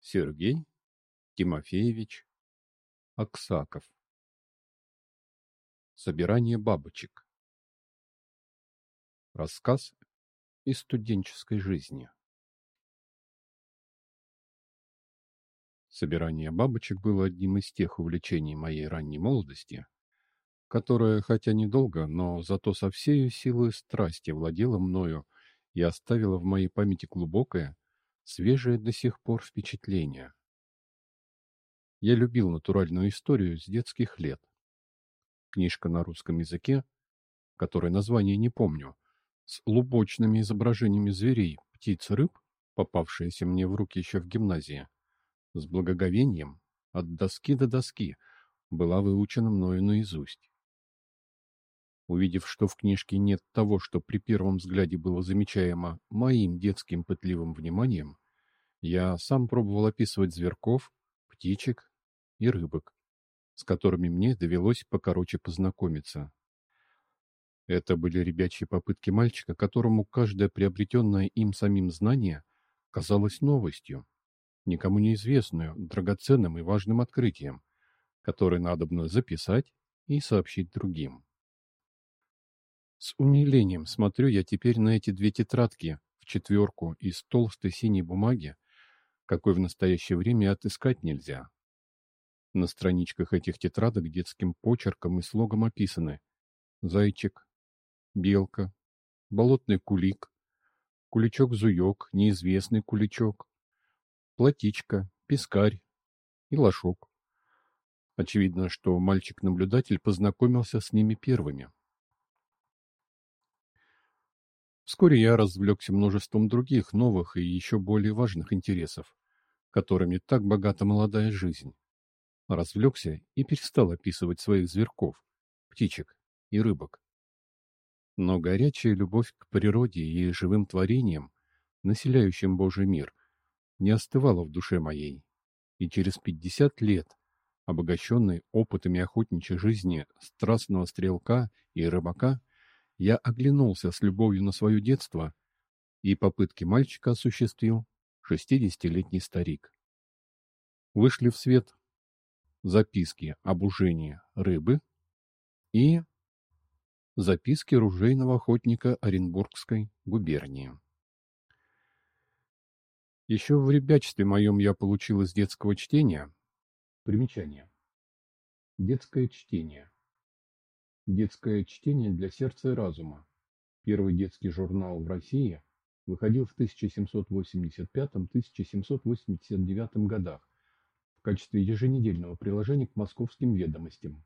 Сергей Тимофеевич Аксаков. Собирание бабочек. Рассказ из студенческой жизни. Собирание бабочек было одним из тех увлечений моей ранней молодости, которое, хотя недолго, но зато со всей силой страсти владело мною и оставило в моей памяти глубокое, свежее до сих пор впечатление. Я любил натуральную историю с детских лет. Книжка на русском языке, которой название не помню, с лубочными изображениями зверей, птиц, рыб, попавшаяся мне в руки еще в гимназии, с благоговением от доски до доски была выучена мною наизусть. Увидев, что в книжке нет того, что при первом взгляде было замечаемо моим детским пытливым вниманием, я сам пробовал описывать зверьков, птичек и рыбок, с которыми мне довелось покороче познакомиться. Это были ребячьи попытки мальчика, которому каждое приобретенное им самим знание казалось новостью, никому неизвестную, драгоценным и важным открытием, которое надобно записать и сообщить другим. С умилением смотрю я теперь на эти две тетрадки в четверку из толстой синей бумаги, какой в настоящее время отыскать нельзя. На страничках этих тетрадок детским почерком и слогом описаны зайчик, белка, болотный кулик, куличок-зуек, неизвестный куличок, плотичка, пескарь и лошок. Очевидно, что мальчик-наблюдатель познакомился с ними первыми. Вскоре я развлекся множеством других новых и еще более важных интересов, которыми так богата молодая жизнь. Развлекся и перестал описывать своих зверьков, птичек и рыбок. Но горячая любовь к природе и живым творениям, населяющим Божий мир, не остывала в душе моей, и через 50 лет, обогащенный опытами охотничьей жизни страстного стрелка и рыбака, я оглянулся с любовью на свое детство, и попытки мальчика осуществил 60-летний старик. Вышли в свет записки об ужении рыбы и записки ружейного охотника Оренбургской губернии. Еще в ребячестве моем я получил из детского чтения примечание. Детское чтение. Детское чтение для сердца и разума. Первый детский журнал в России выходил в 1785-1789 годах в качестве еженедельного приложения к московским ведомостям,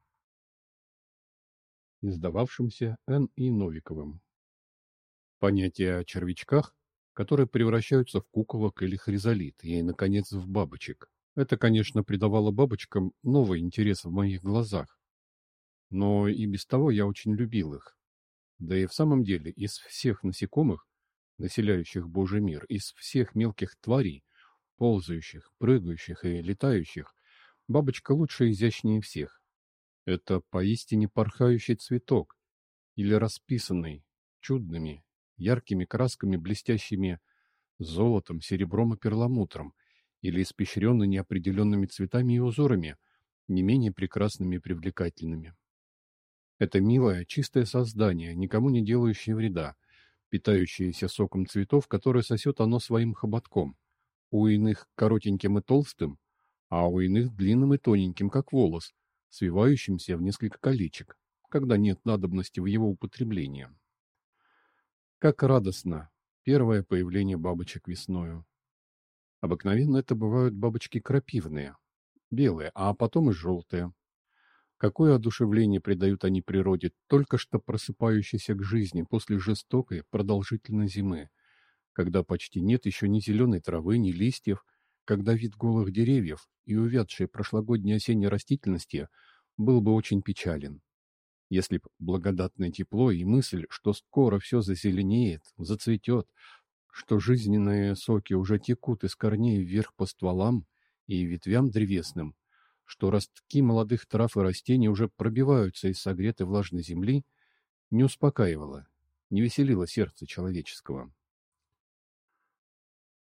издававшимся Н.И. Новиковым. Понятие о червячках, которые превращаются в куколок или хризолит, и, наконец, в бабочек. Это, конечно, придавало бабочкам новый интерес в моих глазах. Но и без того я очень любил их. Да и в самом деле, из всех насекомых, населяющих Божий мир, из всех мелких тварей, ползающих, прыгающих и летающих, бабочка лучше и изящнее всех. Это поистине порхающий цветок, или расписанный чудными, яркими красками, блестящими золотом, серебром и перламутром, или испещренный неопределенными цветами и узорами, не менее прекрасными и привлекательными. Это милое, чистое создание, никому не делающее вреда, питающееся соком цветов, который сосет оно своим хоботком, у иных коротеньким и толстым, а у иных длинным и тоненьким, как волос, свивающимся в несколько колечек, когда нет надобности в его употреблении. Как радостно первое появление бабочек весною. Обыкновенно это бывают бабочки крапивные, белые, а потом и желтые. Какое одушевление придают они природе, только что просыпающейся к жизни после жестокой, продолжительной зимы, когда почти нет еще ни зеленой травы, ни листьев, когда вид голых деревьев и увядшей прошлогодней осенней растительности был бы очень печален. Если б благодатное тепло и мысль, что скоро все зазеленеет, зацветет, что жизненные соки уже текут из корней вверх по стволам и ветвям древесным, что ростки молодых трав и растений уже пробиваются из согретой влажной земли, не успокаивало, не веселило сердце человеческого.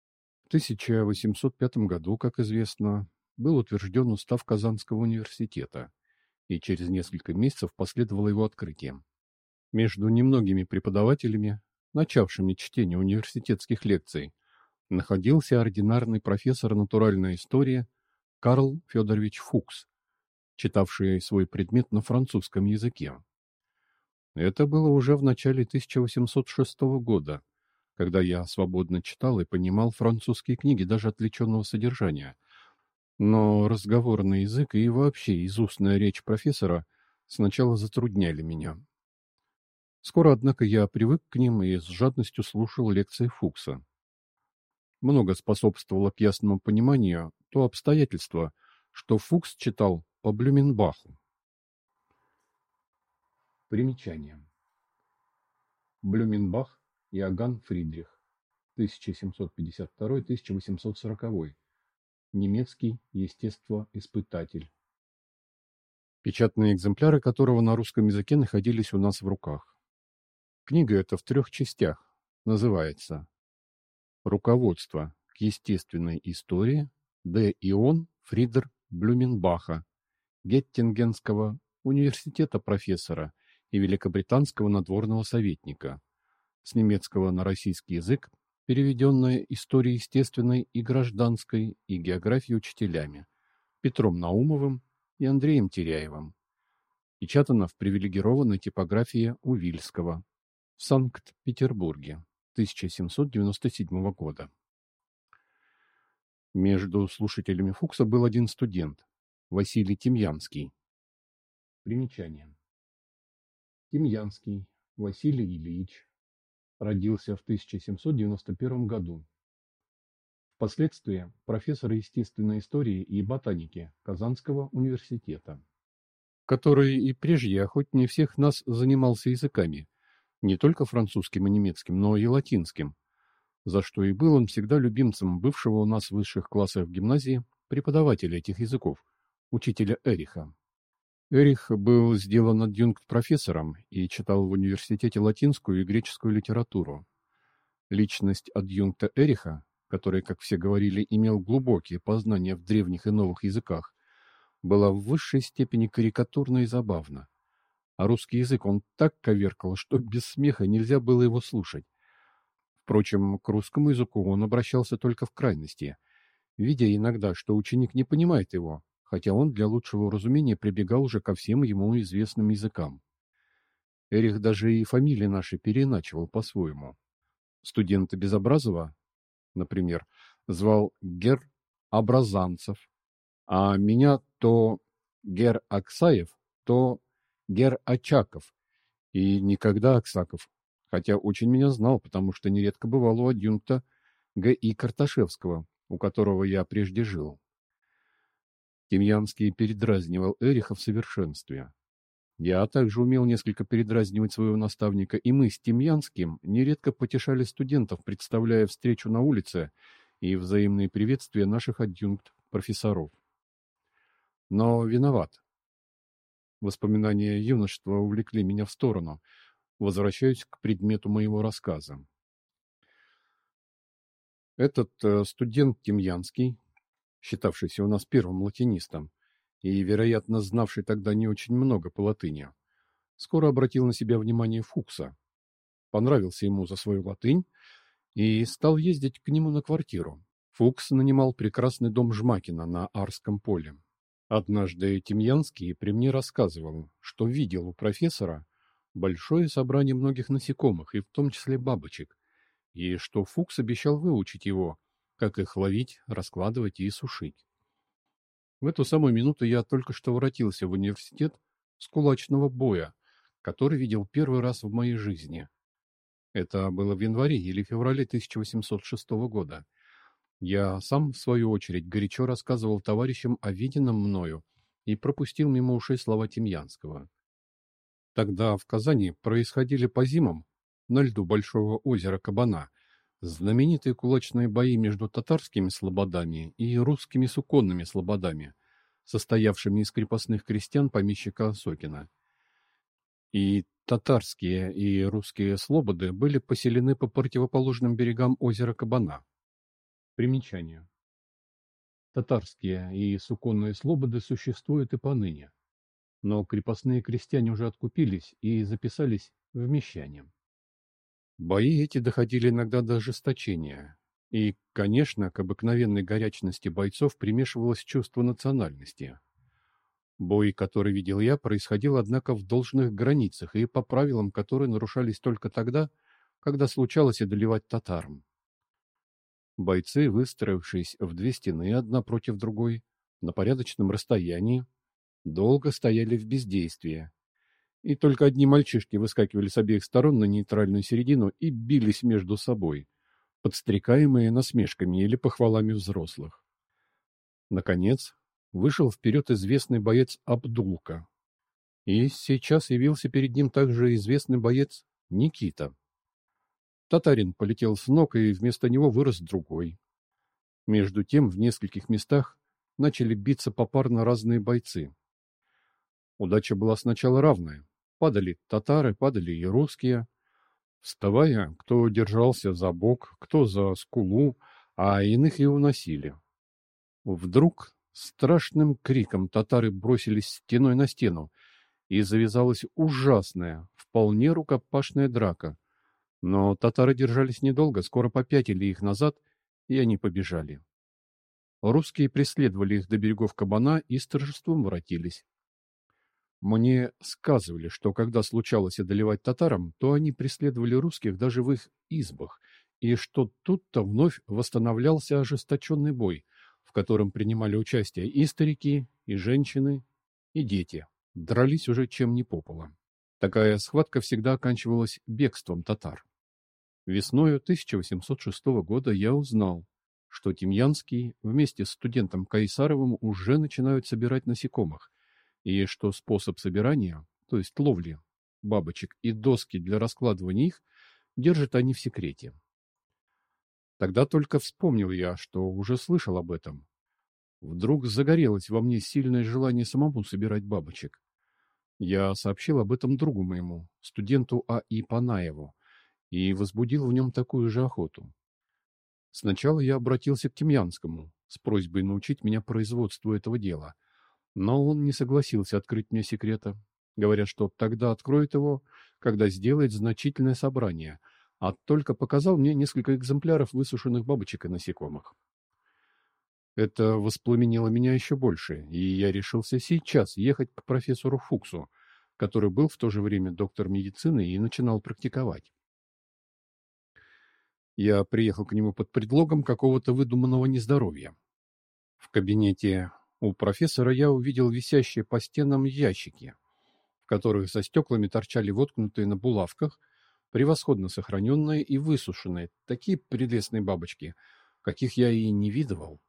1805 году, как известно, был утвержден устав Казанского университета, и через несколько месяцев последовало его открытие. Между немногими преподавателями, начавшими чтение университетских лекций, находился ординарный профессор натуральной истории Карл Федорович Фукс, читавший свой предмет на французском языке. Это было уже в начале 1806 года, когда я свободно читал и понимал французские книги даже отвлеченного содержания. Но разговорный язык и вообще изустная речь профессора сначала затрудняли меня. Скоро, однако, я привык к ним и с жадностью слушал лекции Фукса. Много способствовало к ясному пониманию то обстоятельство, что Фукс читал по Блюменбаху. Примечание. Блюменбах Иоганн Фридрих, 1752-1840, немецкий естествоиспытатель, печатные экземпляры которого на русском языке находились у нас в руках. Книга эта в 3 частях называется «Руководство к естественной истории Д. Ион Фридер Блюменбаха, Геттингенского университета профессора и великобританского надворного советника, с немецкого на российский язык, переведенная историей естественной и гражданской и географией учителями Петром Наумовым и Андреем Теряевым, печатана в привилегированной типографии Увильского в Санкт-Петербурге 1797 года. Между слушателями Фукса был один студент, Василий Тимьянский. Примечание. Тимьянский Василий Ильич родился в 1791 году. Впоследствии профессор естественной истории и ботаники Казанского университета, который и прежде охотнее всех нас занимался языками, не только французским и немецким, но и латинским, за что и был он всегда любимцем бывшего у нас в высших классах в гимназии преподавателя этих языков, учителя Эриха. Эрих был сделан адъюнкт-профессором и читал в университете латинскую и греческую литературу. Личность адъюнкта Эриха, который, как все говорили, имел глубокие познания в древних и новых языках, была в высшей степени карикатурна и забавна. А русский язык он так коверкал, что без смеха нельзя было его слушать. Впрочем, к русскому языку он обращался только в крайности, видя иногда, что ученик не понимает его, хотя он для лучшего разумения прибегал уже ко всем ему известным языкам. Эрих даже и фамилии наши переиначивал по-своему. Студента Безобразова, например, звал Гер Образанцев, а меня то Гер Аксаев, то Гер Очаков, и никогда Аксаков, хотя очень меня знал, потому что нередко бывал у адъюнкта Г.И. Карташевского, у которого я прежде жил. Тимьянский передразнивал Эриха в совершенстве. Я также умел несколько передразнивать своего наставника, и мы с Тимьянским нередко потешали студентов, представляя встречу на улице и взаимные приветствия наших адъюнкт-профессоров. Но виноват. Воспоминания юношества увлекли меня в сторону. Возвращаюсь к предмету моего рассказа. Этот студент Тимьянский, считавшийся у нас первым латинистом и, вероятно, знавший тогда не очень много по латыни, скоро обратил на себя внимание Фукса, понравился ему за свою латынь и стал ездить к нему на квартиру. Фукс нанимал прекрасный дом Жмакина на Арском поле. Однажды Тимьянский при мне рассказывал, что видел у профессора большое собрание многих насекомых, и в том числе бабочек, и что Фукс обещал выучить его, как их ловить, раскладывать и сушить. В эту самую минуту я только что воротился в университет с кулачного боя, который видел первый раз в моей жизни. Это было в январе или феврале 1806 года. Я сам, в свою очередь, горячо рассказывал товарищам о виденном мною и пропустил мимо ушей слова Тимьянского. Тогда в Казани происходили по зимам на льду большого озера Кабана знаменитые кулачные бои между татарскими слободами и русскими суконными слободами, состоявшими из крепостных крестьян помещика Осокина. И татарские и русские слободы были поселены по противоположным берегам озера Кабана. Примечание. Татарские и суконные слободы существуют и поныне, но крепостные крестьяне уже откупились и записались в мещане. Бои эти доходили иногда до ожесточения, и, конечно, к обыкновенной горячности бойцов примешивалось чувство национальности. Бой, который видел я, происходил, однако, в должных границах и по правилам, которые нарушались только тогда, когда случалось одолевать татарам. Бойцы, выстроившись в две стены одна против другой, на порядочном расстоянии, долго стояли в бездействии, и только одни мальчишки выскакивали с обеих сторон на нейтральную середину и бились между собой, подстрекаемые насмешками или похвалами взрослых. Наконец, вышел вперед известный боец Абдулка, и сейчас явился перед ним также известный боец Никита. Татарин полетел с ног, и вместо него вырос другой. Между тем, в нескольких местах начали биться попарно разные бойцы. Удача была сначала равная. Падали татары, падали и русские. Вставая, кто держался за бок, кто за скулу, а иных и уносили. Вдруг страшным криком татары бросились стеной на стену, и завязалась ужасная, вполне рукопашная драка. Но татары держались недолго, скоро попятили их назад, и они побежали. Русские преследовали их до берегов Кабана и с торжеством воротились. Мне сказывали, что когда случалось одолевать татарам, то они преследовали русских даже в их избах, и что тут-то вновь восстанавливался ожесточенный бой, в котором принимали участие и старики, и женщины, и дети. Дрались уже чем ни попало. Такая схватка всегда оканчивалась бегством татар. Весною 1806 года я узнал, что Тимьянский вместе с студентом Кайсаровым уже начинают собирать насекомых, и что способ собирания, то есть ловли бабочек и доски для раскладывания их, держат они в секрете. Тогда только вспомнил я, что уже слышал об этом. Вдруг загорелось во мне сильное желание самому собирать бабочек. Я сообщил об этом другу моему, студенту А.И. Панаеву, и возбудил в нем такую же охоту. Сначала я обратился к Тимьянскому с просьбой научить меня производству этого дела, но он не согласился открыть мне секрета, говоря, что тогда откроет его, когда сделает значительное собрание, а только показал мне несколько экземпляров высушенных бабочек и насекомых. Это воспламенило меня еще больше, и я решился сейчас ехать к профессору Фуксу, который был в то же время доктор медицины и начинал практиковать. Я приехал к нему под предлогом какого-то выдуманного нездоровья. В кабинете у профессора я увидел висящие по стенам ящики, в которых за стеклами торчали воткнутые на булавках, превосходно сохраненные и высушенные, такие прелестные бабочки, каких я и не видывал.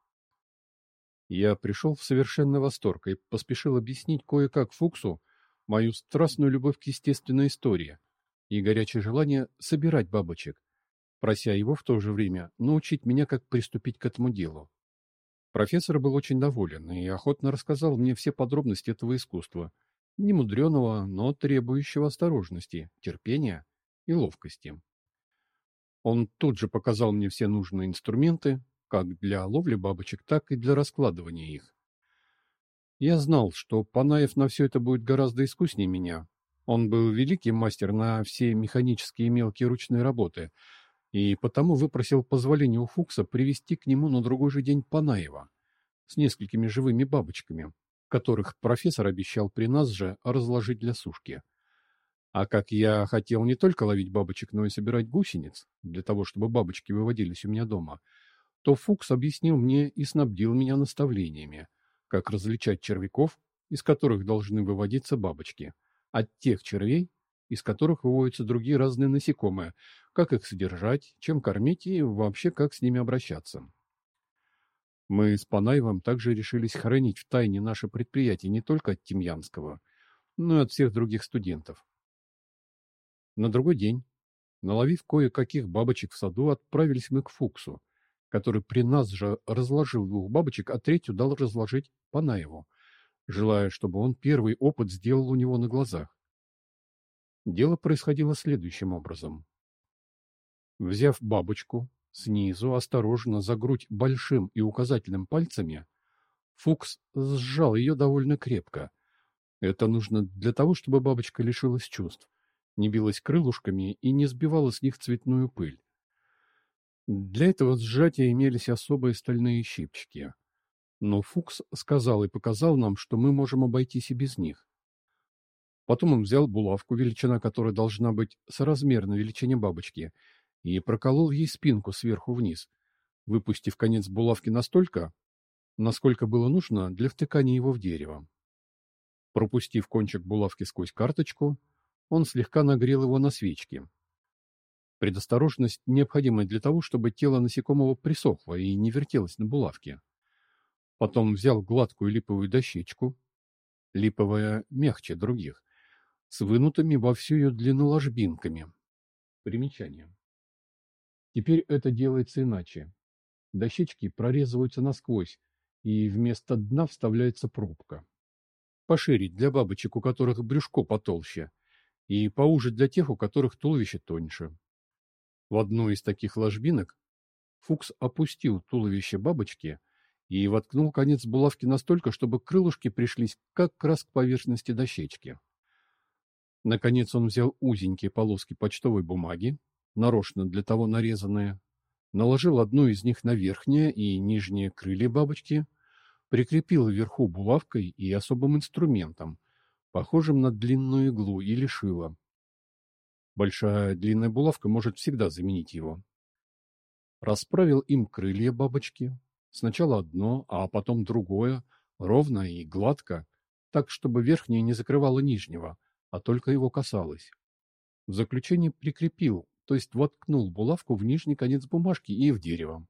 Я пришел в совершенный восторг и поспешил объяснить кое-как Фуксу мою страстную любовь к естественной истории и горячее желание собирать бабочек, прося его в то же время научить меня, как приступить к этому делу. Профессор был очень доволен и охотно рассказал мне все подробности этого искусства, немудреного, но требующего осторожности, терпения и ловкости. Он тут же показал мне все нужные инструменты, как для ловли бабочек, так и для раскладывания их. Я знал, что Панаев на все это будет гораздо искуснее меня. Он был великий мастер на все механические и мелкие ручные работы, и потому выпросил позволения у Фукса привести к нему на другой же день Панаева с несколькими живыми бабочками, которых профессор обещал при нас же разложить для сушки. А как я хотел не только ловить бабочек, но и собирать гусениц, для того, чтобы бабочки выводились у меня дома, то Фукс объяснил мне и снабдил меня наставлениями, как различать червяков, из которых должны выводиться бабочки, от тех червей, из которых выводятся другие разные насекомые, как их содержать, чем кормить и вообще как с ними обращаться. Мы с Панаевым также решились хранить в тайне наше предприятие не только от Тимьянского, но и от всех других студентов. На другой день, наловив кое-каких бабочек в саду, отправились мы к Фуксу, который при нас же разложил двух бабочек, а третью дал разложить Панаеву, желая, чтобы он первый опыт сделал у него на глазах. Дело происходило следующим образом. Взяв бабочку, Снизу, осторожно, за грудь большим и указательным пальцами, Фукс сжал ее довольно крепко. Это нужно для того, чтобы бабочка лишилась чувств, не билась крылышками и не сбивала с них цветную пыль. Для этого сжатия имелись особые стальные щипчики. Но Фукс сказал и показал нам, что мы можем обойтись и без них. Потом он взял булавку, величина которой должна быть соразмерна величине бабочки, и проколол ей спинку сверху вниз, выпустив конец булавки настолько, насколько было нужно для втыкания его в дерево. Пропустив кончик булавки сквозь карточку, он слегка нагрел его на свечке. Предосторожность необходима для того, чтобы тело насекомого присохло и не вертелось на булавке. Потом взял гладкую липовую дощечку, липовая мягче других, с вынутыми во всю ее длину ложбинками. Примечание. Теперь это делается иначе. Дощечки прорезываются насквозь, и вместо дна вставляется пробка. Пошире для бабочек, у которых брюшко потолще, и поуже для тех, у которых туловище тоньше. В одну из таких ложбинок Фукс опустил туловище бабочки и воткнул конец булавки настолько, чтобы крылышки пришлись как раз к поверхности дощечки. Наконец он взял узенькие полоски почтовой бумаги, нарочно для того нарезанные, наложил одну из них на верхнее и нижнее крылья бабочки, прикрепил вверху булавкой и особым инструментом, похожим на длинную иглу или шило. Большая длинная булавка может всегда заменить его. Расправил им крылья бабочки, сначала одно, а потом другое, ровно и гладко, так, чтобы верхнее не закрывало нижнего, а только его касалось. В заключение прикрепил, то есть воткнул булавку в нижний конец бумажки и в дерево.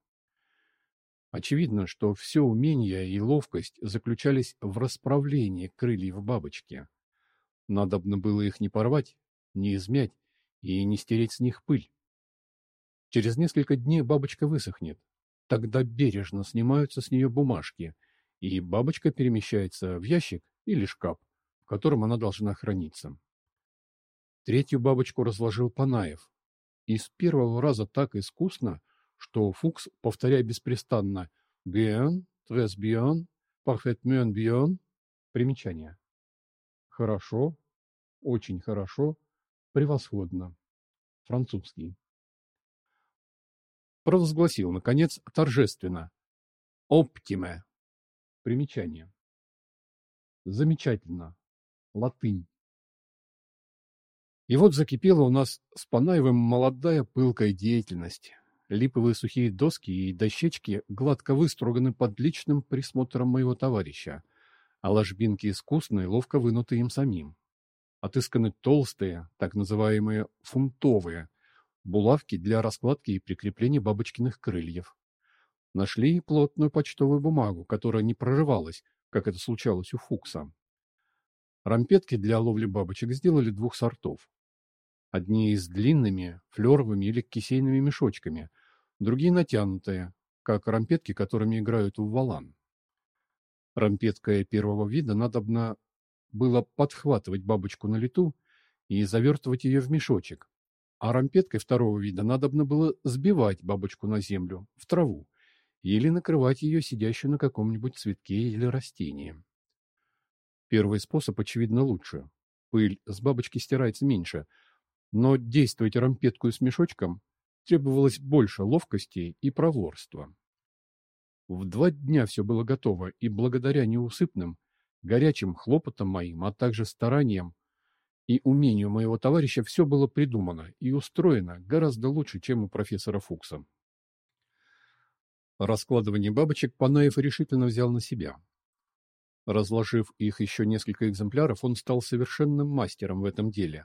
Очевидно, что все умение и ловкость заключались в расправлении крыльев бабочки. Надобно было их не порвать, не измять и не стереть с них пыль. Через несколько дней бабочка высохнет. Тогда бережно снимаются с нее бумажки, и бабочка перемещается в ящик или шкаф, в котором она должна храниться. Третью бабочку разложил Панаев. И с первого раза так искусно, что Фукс, повторяя беспрестанно «bien», «très bien», «parfaitement bien», примечание. Хорошо, очень хорошо, превосходно. Французский. Провозгласил, наконец, торжественно «оптиме». Примечание. Замечательно. Латынь. И вот закипела у нас с Панаевым молодая пылкая деятельность. Липовые сухие доски и дощечки гладко выструганы под личным присмотром моего товарища, а ложбинки искусные, ловко вынуты им самим. Отысканы толстые, так называемые фунтовые, булавки для раскладки и прикрепления бабочкиных крыльев. Нашли и плотную почтовую бумагу, которая не прорывалась, как это случалось у Фукса. Рампетки для ловли бабочек сделали двух сортов. Одни с длинными, флеровыми или кисейными мешочками, другие натянутые, как рампетки, которыми играют в валан. Рампеткой первого вида надобно было подхватывать бабочку на лету и завертывать ее в мешочек, а рампеткой второго вида надобно было сбивать бабочку на землю, в траву, или накрывать ее сидящую на каком-нибудь цветке или растении. Первый способ, очевидно, лучше. Пыль с бабочки стирается меньше, но действовать рампеткую с мешочком требовалось больше ловкости и проворства. В 2 дня все было готово, и благодаря неусыпным, горячим хлопотам моим, а также стараниям и умению моего товарища все было придумано и устроено гораздо лучше, чем у профессора Фукса. Раскладывание бабочек Панаев решительно взял на себя. Разложив их еще несколько экземпляров, он стал совершенным мастером в этом деле.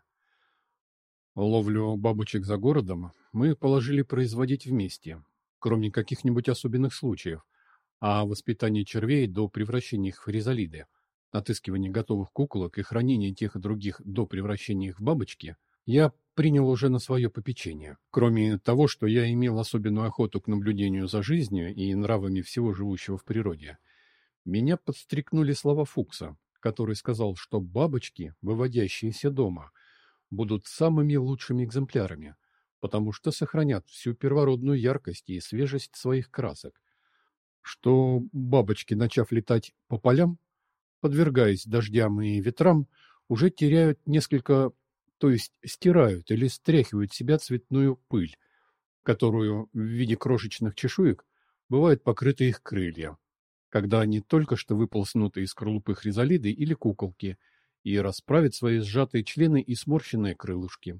Ловлю бабочек за городом мы положили производить вместе, кроме каких-нибудь особенных случаев, а воспитание червей до превращения их в хризалиды, отыскивание готовых куколок и хранение тех и других до превращения их в бабочки я принял уже на свое попечение. Кроме того, что я имел особенную охоту к наблюдению за жизнью и нравами всего живущего в природе, меня подстрекнули слова Фукса, который сказал, что бабочки, выводящиеся дома, будут самыми лучшими экземплярами, потому что сохранят всю первородную яркость и свежесть своих красок, что бабочки, начав летать по полям, подвергаясь дождям и ветрам, уже теряют несколько, то есть стирают или стряхивают с себя цветную пыль, которую в виде крошечных чешуек бывают покрыты их крылья, когда они только что выползнуты из скорлупы хризалиды или куколки и расправят свои сжатые члены и сморщенные крылышки.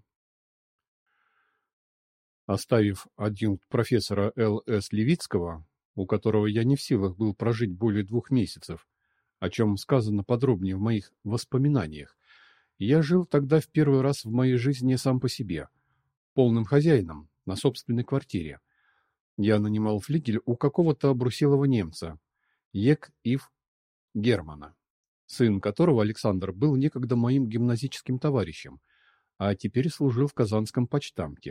Оставив адъюнкт профессора Л.С. Левицкого, у которого я не в силах был прожить более 2 месяцев, о чем сказано подробнее в моих воспоминаниях, я жил тогда в первый раз в моей жизни сам по себе, полным хозяином, на собственной квартире. Я нанимал флигель у какого-то обруселого немца, Ек Ив Германа, сын которого, Александр, был некогда моим гимназическим товарищем, а теперь служил в казанском почтамте.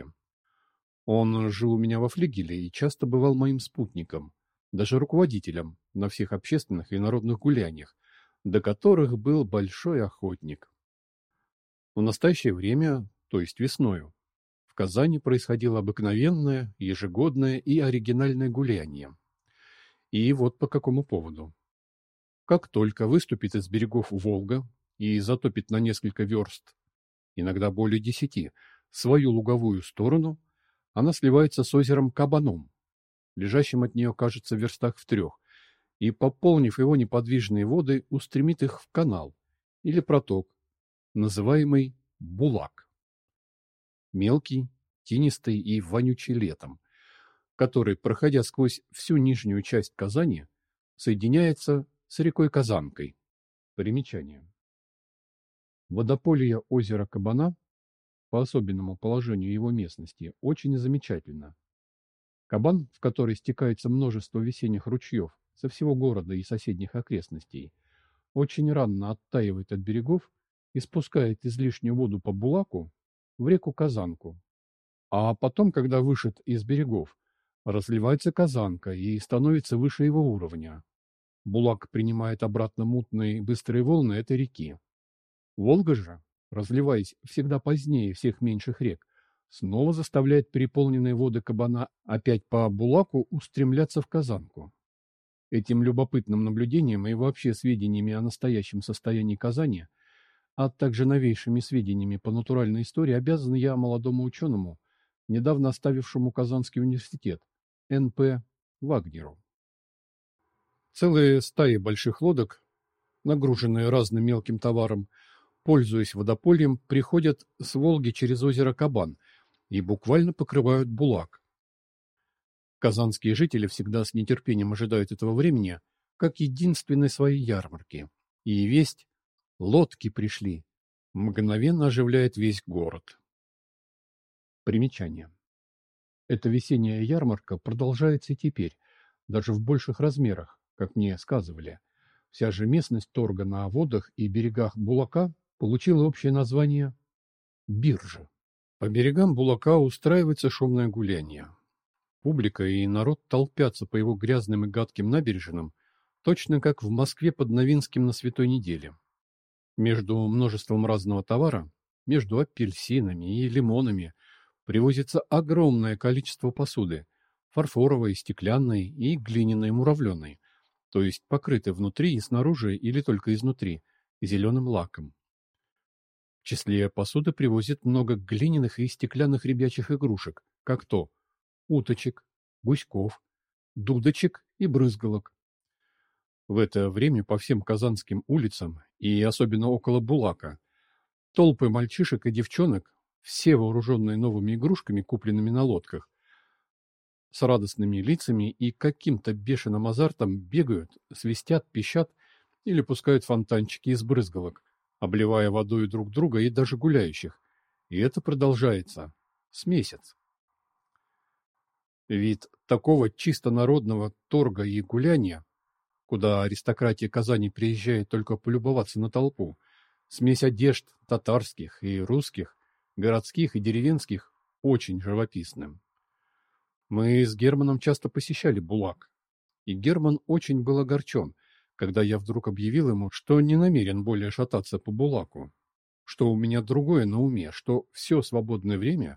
Он жил у меня во флигеле и часто бывал моим спутником, даже руководителем на всех общественных и народных гуляниях, до которых был большой охотник. В настоящее время, то есть весною, в Казани происходило обыкновенное, ежегодное и оригинальное гуляние. И вот по какому поводу. Как только выступит из берегов Волга и затопит на несколько верст, иногда более 10, свою луговую сторону, она сливается с озером Кабаном, лежащим от нее, кажется, в верстах в 3, и, пополнив его неподвижные воды, устремит их в канал или проток, называемый Булак. Мелкий, тинистый и вонючий летом, который, проходя сквозь всю нижнюю часть Казани, соединяется с рекой Казанкой. Примечание. Водополье озера Кабана, по особенному положению его местности, очень замечательно. Кабан, в который стекается множество весенних ручьев со всего города и соседних окрестностей, очень рано оттаивает от берегов и спускает излишнюю воду по Булаку в реку Казанку. А потом, когда вышит из берегов, разливается Казанка и становится выше его уровня. Булак принимает обратно мутные быстрые волны этой реки. Волга же, разливаясь всегда позднее всех меньших рек, снова заставляет переполненные воды Кабана опять по Булаку устремляться в Казанку. Этим любопытным наблюдением и вообще сведениями о настоящем состоянии Казани, а также новейшими сведениями по натуральной истории обязан я молодому ученому, недавно оставившему Казанский университет, Н.П. Вагнеру. Целые стаи больших лодок, нагруженные разным мелким товаром, пользуясь водопольем, приходят с Волги через озеро Кабан и буквально покрывают Булак. Казанские жители всегда с нетерпением ожидают этого времени, как единственной своей ярмарки. И весть «лодки пришли» мгновенно оживляет весь город. Примечание. Эта весенняя ярмарка продолжается и теперь, даже в больших размерах, как мне сказывали. Вся же местность торга на водах и берегах Булака получила общее название «биржа». По берегам Булака устраивается шумное гуляние. Публика и народ толпятся по его грязным и гадким набережным, точно как в Москве под Новинским на Святой неделе. Между множеством разного товара, между апельсинами и лимонами, привозится огромное количество посуды, фарфоровой, стеклянной и глиняной муравленой, то есть покрытой внутри и снаружи или только изнутри, зеленым лаком. В числе посуды привозят много глиняных и стеклянных ребячих игрушек, как то уточек, гуськов, дудочек и брызгалок. В это время по всем казанским улицам, и особенно около Булака, толпы мальчишек и девчонок, все вооруженные новыми игрушками, купленными на лодках, с радостными лицами и каким-то бешеным азартом бегают, свистят, пищат или пускают фонтанчики из брызгалок, обливая водой друг друга и даже гуляющих. И это продолжается с месяц. Вид такого чисто народного торга и гуляния, куда аристократия Казани приезжает только полюбоваться на толпу, смесь одежд татарских и русских, городских и деревенских, очень живописным. Мы с Германом часто посещали Булак, и Герман очень был огорчен, когда я вдруг объявил ему, что не намерен более шататься по Булаку, что у меня другое на уме, что все свободное время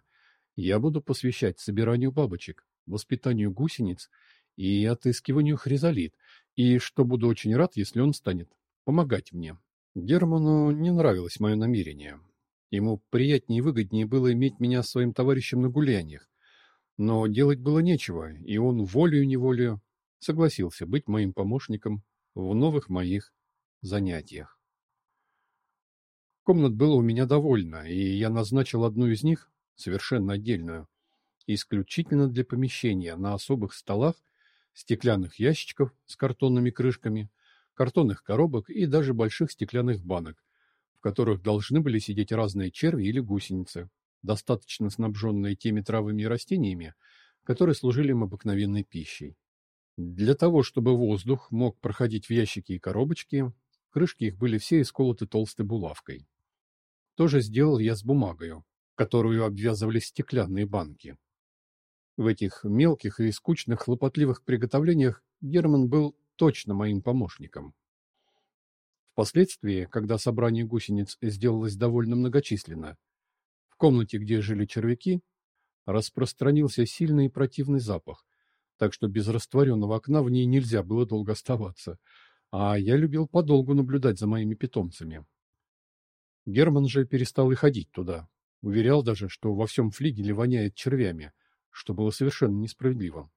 Я буду посвящать собиранию бабочек, воспитанию гусениц и отыскиванию хризолит, и что буду очень рад, если он станет помогать мне. Герману не нравилось мое намерение. Ему приятнее и выгоднее было иметь меня своим товарищем на гуляниях, но делать было нечего, и он волею-неволею согласился быть моим помощником в новых моих занятиях. Комнат было у меня довольно, и я назначил одну из них, совершенно отдельную, исключительно для помещения на особых столах, стеклянных ящичков с картонными крышками, картонных коробок и даже больших стеклянных банок, в которых должны были сидеть разные черви или гусеницы, достаточно снабженные теми травами и растениями, которые служили им обыкновенной пищей. Для того, чтобы воздух мог проходить в ящики и коробочки, крышки их были все исколоты толстой булавкой. То же сделал я с бумагою, которую обвязывали стеклянные банки. В этих мелких и скучных хлопотливых приготовлениях Герман был точно моим помощником. Впоследствии, когда собрание гусениц сделалось довольно многочисленно, в комнате, где жили червяки, распространился сильный и противный запах, так что без растворенного окна в ней нельзя было долго оставаться, а я любил подолгу наблюдать за моими питомцами. Герман же перестал и ходить туда, уверял даже, что во всем флигеле воняет червями, что было совершенно несправедливо.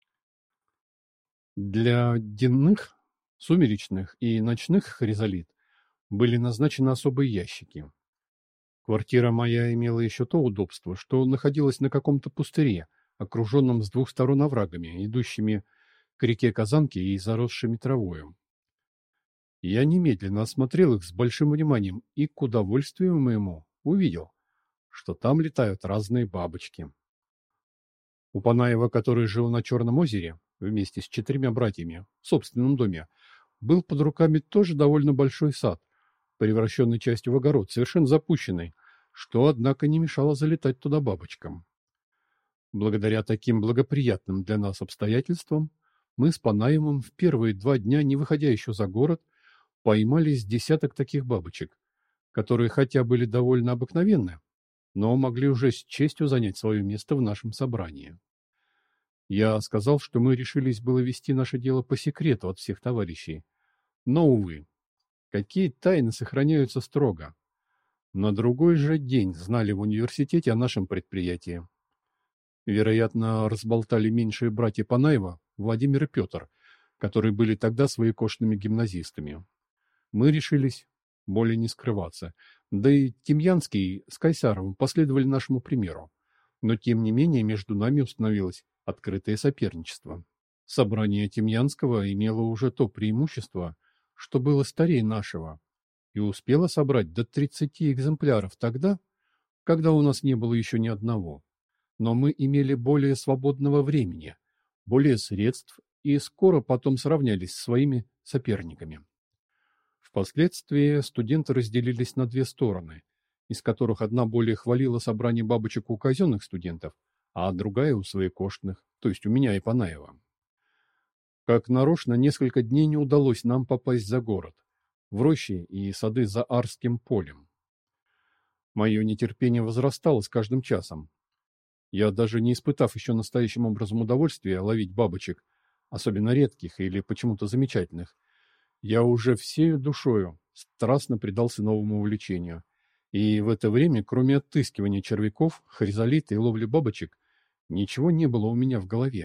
Для дневных, сумеречных и ночных хризолит были назначены особые ящики. Квартира моя имела еще то удобство, что находилась на каком-то пустыре, окруженном с двух сторон оврагами, идущими к реке Казанки и заросшими травою. Я немедленно осмотрел их с большим вниманием и, к удовольствию моему, увидел, что там летают разные бабочки. У Панаева, который жил на Черном озере, вместе с 4 братьями, в собственном доме, был под руками тоже довольно большой сад, превращенный частью в огород, совершенно запущенный, что, однако, не мешало залетать туда бабочкам. Благодаря таким благоприятным для нас обстоятельствам, мы с Панаевым в первые 2 дня, не выходя еще за город, поймали с десяток таких бабочек, которые хотя были довольно обыкновенны, но могли уже с честью занять свое место в нашем собрании. Я сказал, что мы решились было вести наше дело по секрету от всех товарищей, но, увы, какие тайны сохраняются строго. На другой же день знали в университете о нашем предприятии. Вероятно, разболтали меньшие братья Панаева, Владимир и Петр, которые были тогда своекошными гимназистами. Мы решились более не скрываться, да и Тимьянский с Кайсаровым последовали нашему примеру. Но, тем не менее, между нами установилось открытое соперничество. Собрание Тимьянского имело уже то преимущество, что было старее нашего, и успело собрать до 30 экземпляров тогда, когда у нас не было еще ни одного. Но мы имели более свободного времени, более средств и скоро потом сравнялись с своими соперниками. Впоследствии студенты разделились на 2 стороны, из которых одна более хвалила собрание бабочек у казенных студентов, а другая у своекошных, то есть у меня и Панаева. Как нарочно, несколько дней не удалось нам попасть за город, в рощи и сады за Арским полем. Мое нетерпение возрастало с каждым часом. Я, даже не испытав еще настоящим образом удовольствия ловить бабочек, особенно редких или почему-то замечательных, я уже всею душою страстно предался новому увлечению, и в это время, кроме отыскивания червяков, хризолита и ловли бабочек, ничего не было у меня в голове.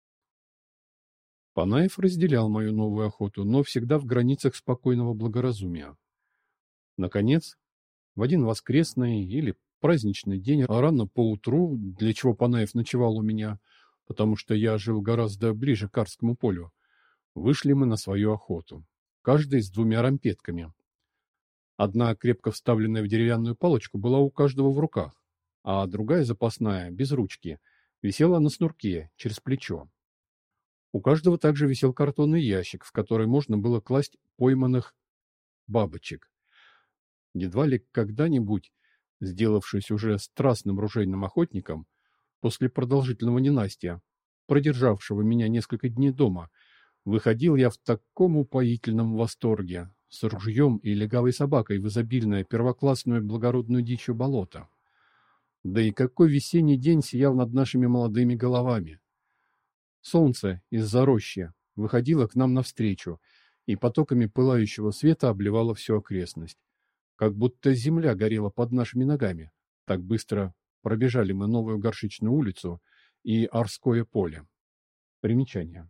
Панаев разделял мою новую охоту, но всегда в границах спокойного благоразумия. Наконец, в один воскресный или праздничный день, рано поутру, для чего Панаев ночевал у меня, потому что я жил гораздо ближе к Арскому полю, вышли мы на свою охоту, каждый с 2 рампетками. Одна, крепко вставленная в деревянную палочку, была у каждого в руках, а другая, запасная, без ручки, висела на снурке, через плечо. У каждого также висел картонный ящик, в который можно было класть пойманных бабочек. Едва ли когда-нибудь, сделавшись уже страстным ружейным охотником, после продолжительного ненастья, продержавшего меня несколько дней дома, выходил я в таком упоительном восторге, с ружьем и легавой собакой в изобильное первоклассную благородную дичью болото. Да и какой весенний день сиял над нашими молодыми головами! Солнце из-за рощи выходило к нам навстречу, и потоками пылающего света обливало всю окрестность. Как будто земля горела под нашими ногами. Так быстро пробежали мы новую Горшечную улицу и Орское поле. Примечание.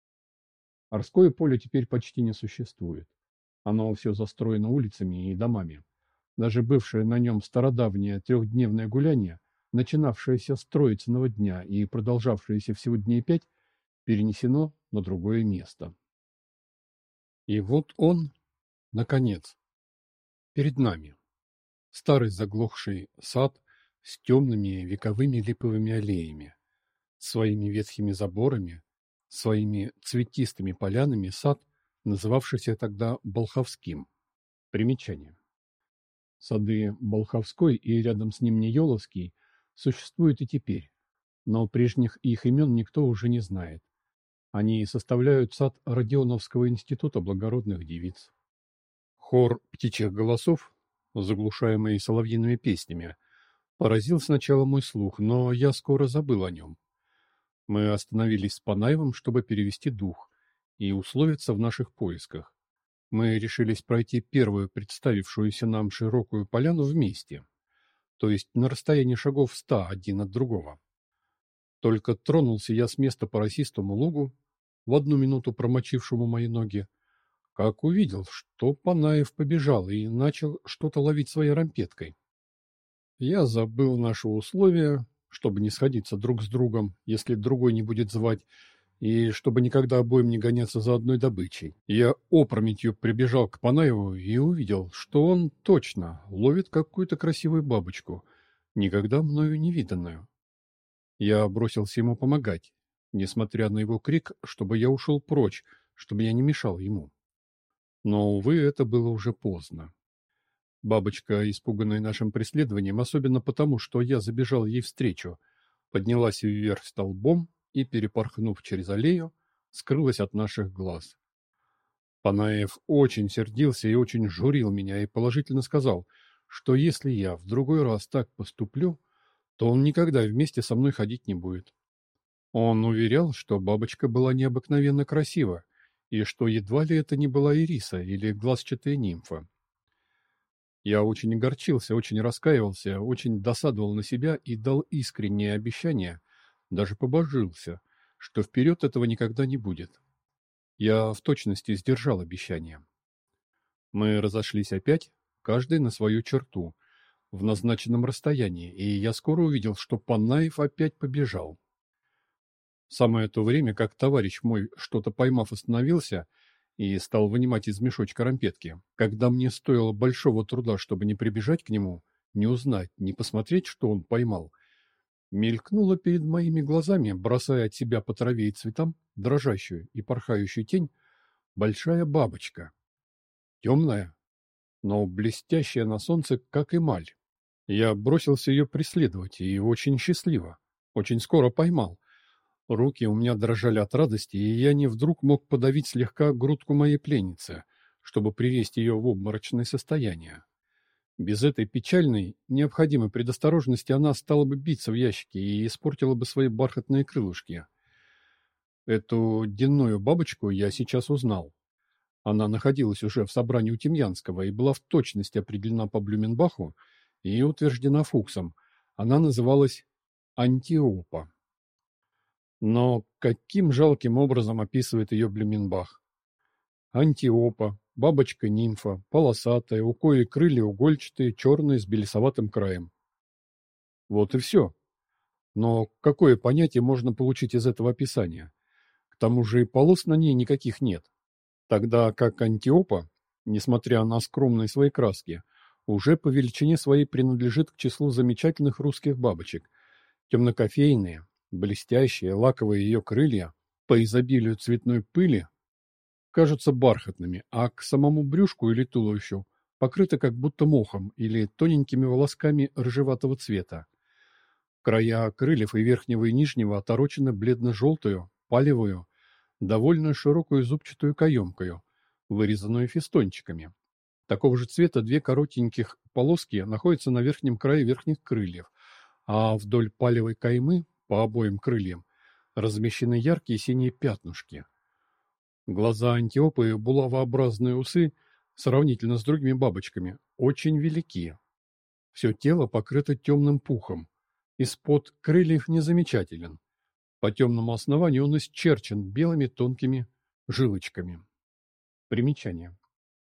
Орское поле теперь почти не существует. Оно все застроено улицами и домами. Даже бывшее на нем стародавнее трехдневное гуляние, начинавшееся с Троицыного дня и продолжавшееся всего дней 5, перенесено на другое место. И вот он, наконец, перед нами. Старый заглохший сад с темными вековыми липовыми аллеями, своими ветхими заборами, своими цветистыми полянами сад, называвшийся тогда Болховским. Примечание. Сады Болховской и рядом с ним Нееловский существуют и теперь, но прежних их имен никто уже не знает. Они составляют сад Родионовского института благородных девиц. Хор птичьих голосов, заглушаемый соловьиными песнями, поразил сначала мой слух, но я скоро забыл о нем. Мы остановились с Панаевым, чтобы перевести дух и условиться в наших поисках. Мы решились пройти первую представившуюся нам широкую поляну вместе, то есть на расстоянии шагов 100 один от другого. Только тронулся я с места по росистому лугу, в одну минуту промочившему мои ноги, как увидел, что Панаев побежал и начал что-то ловить своей рампеткой. Я забыл наши условия, чтобы не сходиться друг с другом, если другой не будет звать, и чтобы никогда обоим не гоняться за одной добычей. Я опрометью прибежал к Панаеву и увидел, что он точно ловит какую-то красивую бабочку, никогда мною не виданную. Я бросился ему помогать, несмотря на его крик, чтобы я ушел прочь, чтобы я не мешал ему. Но, увы, это было уже поздно. Бабочка, испуганная нашим преследованием, особенно потому, что я забежал ей встречу, поднялась вверх столбом и, перепорхнув через аллею, скрылась от наших глаз. Панаев очень сердился и очень журил меня и положительно сказал, что если я в другой раз так поступлю, то он никогда вместе со мной ходить не будет. Он уверял, что бабочка была необыкновенно красива, и что едва ли это не была ириса или глазчатая нимфа. Я очень огорчился, очень раскаивался, очень досадовал на себя и дал искреннее обещание, даже побожился, что вперед этого никогда не будет. Я в точности сдержал обещание. Мы разошлись опять, каждый на свою черту, в назначенном расстоянии, и я скоро увидел, что Панаев опять побежал. Самое то время, как товарищ мой, что-то поймав, остановился и стал вынимать из мешочка рампетки, когда мне стоило большого труда, чтобы не прибежать к нему, не узнать, не посмотреть, что он поймал, мелькнула перед моими глазами, бросая от себя по траве и цветам дрожащую и порхающую тень, большая бабочка. Темная, но блестящая на солнце, как эмаль. Я бросился ее преследовать и очень счастливо, очень скоро поймал. Руки у меня дрожали от радости, и я не вдруг мог подавить слегка грудку моей пленницы, чтобы привести ее в обморочное состояние. Без этой печальной, необходимой предосторожности она стала бы биться в ящике и испортила бы свои бархатные крылышки. Эту денную бабочку я сейчас узнал. Она находилась уже в собрании у Тимьянского и была в точности определена по Блюменбаху и утверждена Фуксом. Она называлась Антиопа. Но каким жалким образом описывает ее Блюменбах? Антиопа, бабочка-нимфа, полосатая, у коей крылья угольчатые, черные с белесоватым краем. Вот и все. Но какое понятие можно получить из этого описания? К тому же и полос на ней никаких нет. Тогда как Антиопа, несмотря на скромные свои краски, уже по величине своей принадлежит к числу замечательных русских бабочек. Темнокофейные, блестящие, лаковые ее крылья, по изобилию цветной пыли, кажутся бархатными, а к самому брюшку или туловищу покрыты как будто мохом или тоненькими волосками рыжеватого цвета. Края крыльев и верхнего и нижнего оторочены бледно-желтую, палевую, довольно широкую зубчатую каемкою, вырезанную фестончиками. Такого же цвета две коротеньких полоски находятся на верхнем крае верхних крыльев, а вдоль палевой каймы по обоим крыльям размещены яркие синие пятнышки. Глаза антиопы и булавообразные усы, сравнительно с другими бабочками, очень велики. Все тело покрыто темным пухом. Из-под крыльев незамечателен. По темному основанию он исчерчен белыми тонкими жилочками. Примечание.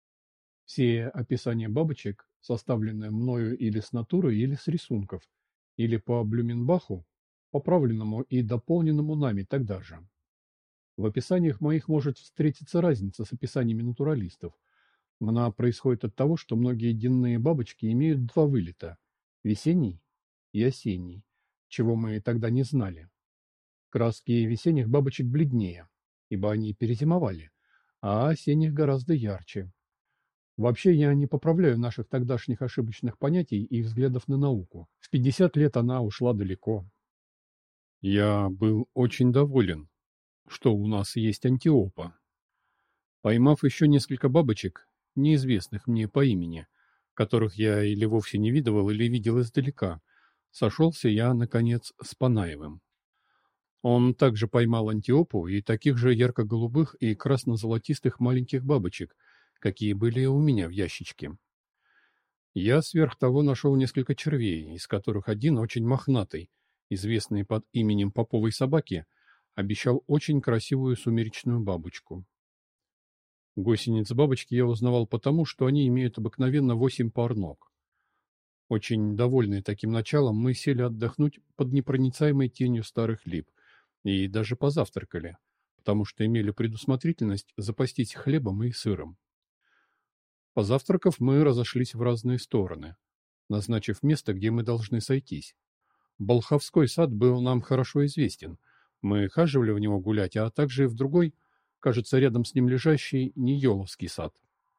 Все описания бабочек, составленные мною или с натуры, или с рисунков, или по Блюменбаху, поправленному и дополненному нами тогда же. В описаниях моих может встретиться разница с описаниями натуралистов. Она происходит от того, что многие денные бабочки имеют два вылета – весенний и осенний, чего мы тогда не знали. Краски весенних бабочек бледнее, ибо они перезимовали, а осенних гораздо ярче. Вообще я не поправляю наших тогдашних ошибочных понятий и взглядов на науку. В 50 лет она ушла далеко. Я был очень доволен, что у нас есть антиопа. Поймав еще несколько бабочек, неизвестных мне по имени, которых я или вовсе не видывал, или видел издалека, сошелся я, наконец, с Панаевым. Он также поймал антиопу и таких же ярко-голубых и красно-золотистых маленьких бабочек, какие были у меня в ящичке. Я сверх того нашел несколько червей, из которых один очень мохнатый, известный под именем поповой собаки, обещал очень красивую сумеречную бабочку. Гусениц бабочки я узнавал потому, что они имеют обыкновенно 8 пар ног. Очень довольные таким началом, мы сели отдохнуть под непроницаемой тенью старых лип и даже позавтракали, потому что имели предусмотрительность запастись хлебом и сыром. Позавтракав, мы разошлись в разные стороны, назначив место, где мы должны сойтись. Болховской сад был нам хорошо известен. Мы хаживали в него гулять, а также и в другой, кажется, рядом с ним лежащий Ниеловский сад.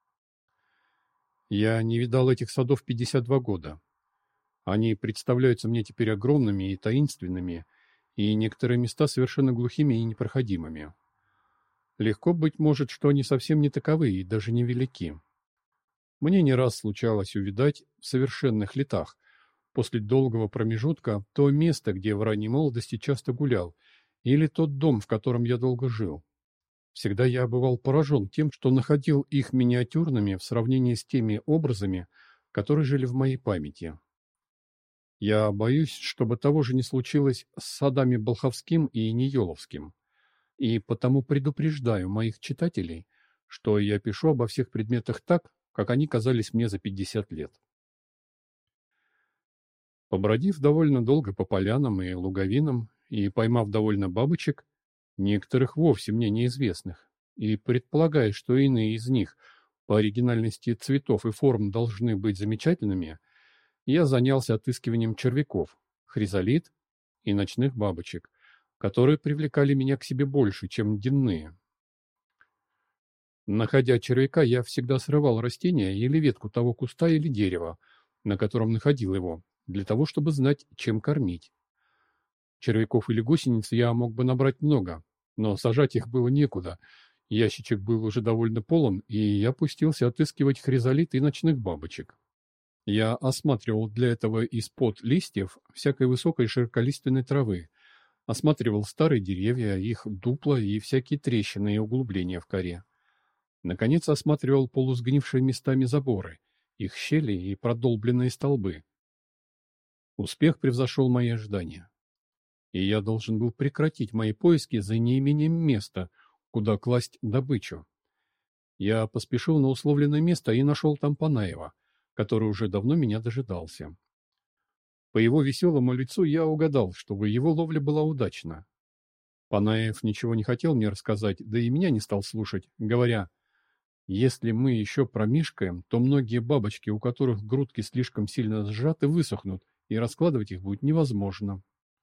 Я не видал этих садов 52 года. Они представляются мне теперь огромными и таинственными, и некоторые места совершенно глухими и непроходимыми. Легко быть может, что они совсем не таковы и даже невелики. Мне не раз случалось увидать в совершенных летах, после долгого промежутка, то место, где в ранней молодости часто гулял, или тот дом, в котором я долго жил. Всегда я бывал поражен тем, что находил их миниатюрными в сравнении с теми образами, которые жили в моей памяти. Я боюсь, чтобы того же не случилось с садами Болховским и Ниеловским, и потому предупреждаю моих читателей, что я пишу обо всех предметах так, как они казались мне за 50 лет. Побродив довольно долго по полянам и луговинам и поймав довольно бабочек, некоторых вовсе мне неизвестных, и предполагая, что иные из них по оригинальности цветов и форм должны быть замечательными, я занялся отыскиванием червяков, хризолит и ночных бабочек, которые привлекали меня к себе больше, чем денные. Находя червяка, я всегда срывал растение или ветку того куста или дерева, на котором находил его, для того, чтобы знать, чем кормить. Червяков или гусениц я мог бы набрать много, но сажать их было некуда. Ящичек был уже довольно полон, и я пустился отыскивать хризолит и ночных бабочек. Я осматривал для этого из-под листьев всякой высокой широколиственной травы, осматривал старые деревья, их дупла и всякие трещины и углубления в коре. Наконец осматривал полусгнившие местами заборы, их щели и продолбленные столбы. Успех превзошел мои ожидания, и я должен был прекратить мои поиски за неимением места, куда класть добычу. Я поспешил на условленное место и нашел там Панаева, который уже давно меня дожидался. По его веселому лицу я угадал, что его ловля была удачна. Панаев ничего не хотел мне рассказать, да и меня не стал слушать, говоря: «Если мы еще промешкаем, то многие бабочки, у которых грудки слишком сильно сжаты, высохнут, и раскладывать их будет невозможно».